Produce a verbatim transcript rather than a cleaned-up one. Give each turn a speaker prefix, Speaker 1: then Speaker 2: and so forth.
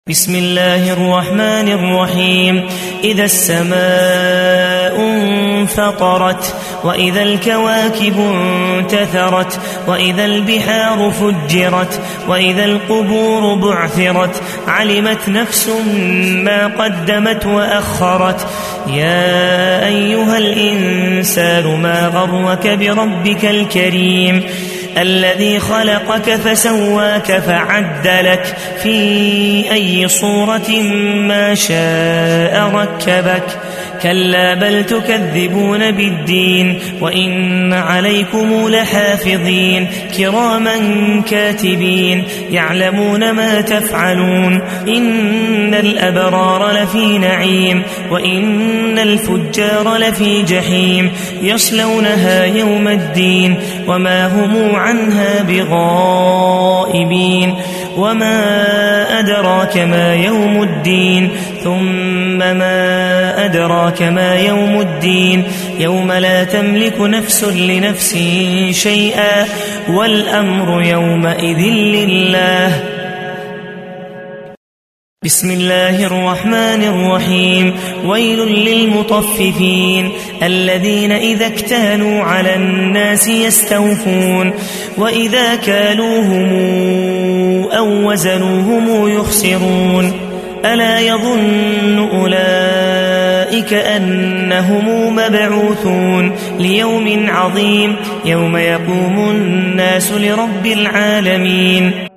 Speaker 1: بسم الله الرحمن الرحيم. إذا السماء انفطرت وإذا الكواكب انتثرت وإذا البحار فجرت وإذا القبور بعثرت علمت نفس ما قدمت وأخرت. يا أيها الإنسان ما غرك بربك الكريم الذي خلقك فسواك فعدلك في أي صورة ما شاء ركبك. كلا بل تكذبون بالدين وإن عليكم لحافظين كراما كاتبين يعلمون ما تفعلون. إن الأبرار لفي نعيم وإن الفجار لفي جحيم يصلونها يوم الدين وما هم عنها بغائبين. وما أدراك ما يوم الدين ثم ما أدراك ما يوم الدين يوم لا تملك نفس لنفس شيئا والأمر يومئذ لله. بسم الله الرحمن الرحيم. ويل للمطففين الذين إذا اكتالوا على الناس يستوفون وإذا كالوهم أو وزنوهم يخسرون. ألا يظن أولئك أنهم مبعوثون ليوم عظيم يوم يقوم الناس لرب العالمين.